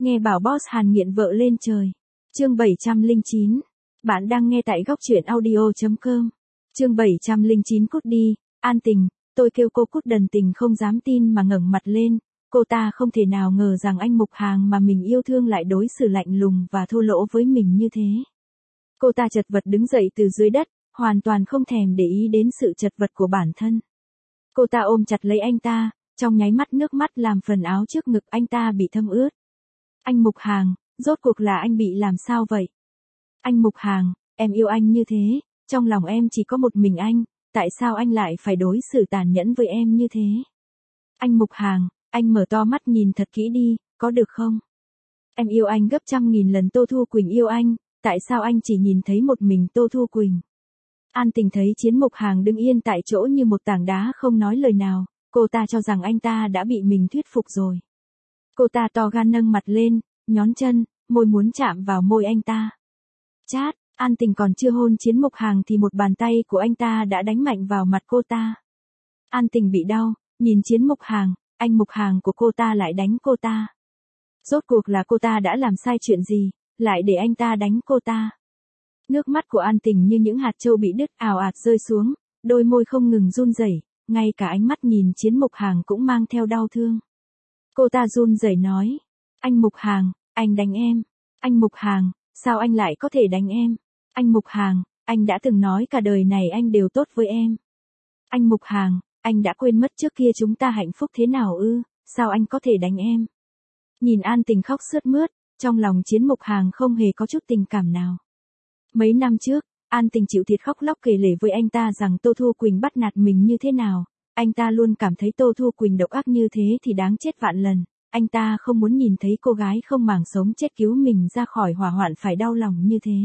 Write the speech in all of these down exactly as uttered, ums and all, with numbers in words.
Nghe bảo boss Hàn nghiện vợ lên trời. Chương bảy trăm lẻ chín. Bạn đang nghe tại góc truyện audio chấm com. Chương bảy trăm lẻ chín. Cút đi, An Tình. Tôi kêu cô cút, đần tình không dám tin mà ngẩng mặt lên. Cô ta không thể nào ngờ rằng anh Mục Hàng mà mình yêu thương lại đối xử lạnh lùng và thô lỗ với mình như thế. Cô ta chật vật đứng dậy từ dưới đất, hoàn toàn không thèm để ý đến sự chật vật của bản thân. Cô ta ôm chặt lấy anh ta, trong nháy mắt nước mắt làm phần áo trước ngực anh ta bị thấm ướt. Anh Mục Hàng, rốt cuộc là anh bị làm sao vậy? Anh Mục Hàng, em yêu anh như thế, trong lòng em chỉ có một mình anh, tại sao anh lại phải đối xử tàn nhẫn với em như thế? Anh Mục Hàng, anh mở to mắt nhìn thật kỹ đi, có được không? Em yêu anh gấp trăm nghìn lần Tô Thu Quỳnh yêu anh, tại sao anh chỉ nhìn thấy một mình Tô Thu Quỳnh? An Tình thấy Chiến Mục Hàng đứng yên tại chỗ như một tảng đá không nói lời nào, cô ta cho rằng anh ta đã bị mình thuyết phục rồi. Cô ta to gan nâng mặt lên, nhón chân, môi muốn chạm vào môi anh ta. Chát, An Tình còn chưa hôn Chiến Mục Hàng thì một bàn tay của anh ta đã đánh mạnh vào mặt cô ta. An Tình bị đau, nhìn Chiến Mục Hàng, anh Mục Hàng của cô ta lại đánh cô ta. Rốt cuộc là cô ta đã làm sai chuyện gì, lại để anh ta đánh cô ta. Nước mắt của An Tình như những hạt châu bị đứt ào ạt rơi xuống, đôi môi không ngừng run rẩy, ngay cả ánh mắt nhìn Chiến Mục Hàng cũng mang theo đau thương. Cô ta run rẩy nói, anh Mục Hàng, anh đánh em. Anh Mục Hàng, sao anh lại có thể đánh em? Anh Mục Hàng, anh đã từng nói cả đời này anh đều tốt với em. Anh Mục Hàng, anh đã quên mất trước kia chúng ta hạnh phúc thế nào ư, sao anh có thể đánh em? Nhìn An Tình khóc sướt mướt, trong lòng Chiến Mục Hàng không hề có chút tình cảm nào. Mấy năm trước, An Tình chịu thiệt khóc lóc kể lể với anh ta rằng Tô Thu Quỳnh bắt nạt mình như thế nào. Anh ta luôn cảm thấy Tô Thu Quỳnh độc ác như thế thì đáng chết vạn lần. Anh ta không muốn nhìn thấy cô gái không màng sống chết cứu mình ra khỏi hỏa hoạn phải đau lòng như thế.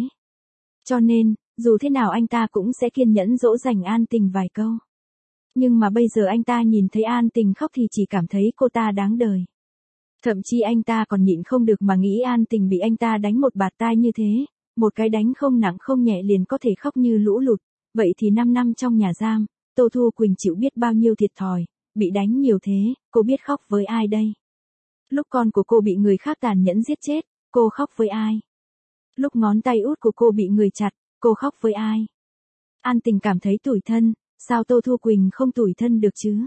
Cho nên, dù thế nào anh ta cũng sẽ kiên nhẫn dỗ dành An Tình vài câu. Nhưng mà bây giờ anh ta nhìn thấy An Tình khóc thì chỉ cảm thấy cô ta đáng đời. Thậm chí anh ta còn nhịn không được mà nghĩ An Tình bị anh ta đánh một bạt tai như thế, một cái đánh không nặng không nhẹ liền có thể khóc như lũ lụt. Vậy thì năm năm trong nhà giam, Tô Thu Quỳnh chịu biết bao nhiêu thiệt thòi, bị đánh nhiều thế, cô biết khóc với ai đây? Lúc con của cô bị người khác tàn nhẫn giết chết, cô khóc với ai? Lúc ngón tay út của cô bị người chặt, cô khóc với ai? An Tình cảm thấy tủi thân, sao Tô Thu Quỳnh không tủi thân được chứ?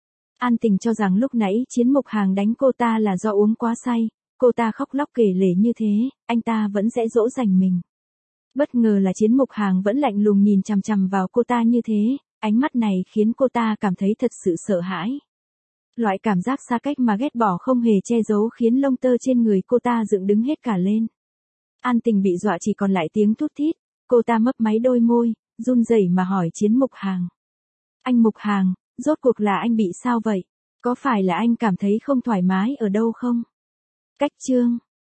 An Tình cho rằng lúc nãy Chiến Mục Hàng đánh cô ta là do uống quá say, cô ta khóc lóc kể lể như thế, anh ta vẫn sẽ dỗ dành mình. Bất ngờ là Chiến Mục Hàng vẫn lạnh lùng nhìn chằm chằm vào cô ta như thế, ánh mắt này khiến cô ta cảm thấy thật sự sợ hãi. Loại cảm giác xa cách mà ghét bỏ không hề che giấu khiến lông tơ trên người cô ta dựng đứng hết cả lên. An Tình bị dọa chỉ còn lại tiếng thút thít, cô ta mấp máy đôi môi, run rẩy mà hỏi Chiến Mục Hàng. Anh Mục Hàng, rốt cuộc là anh bị sao vậy? Có phải là anh cảm thấy không thoải mái ở đâu không? Cách chương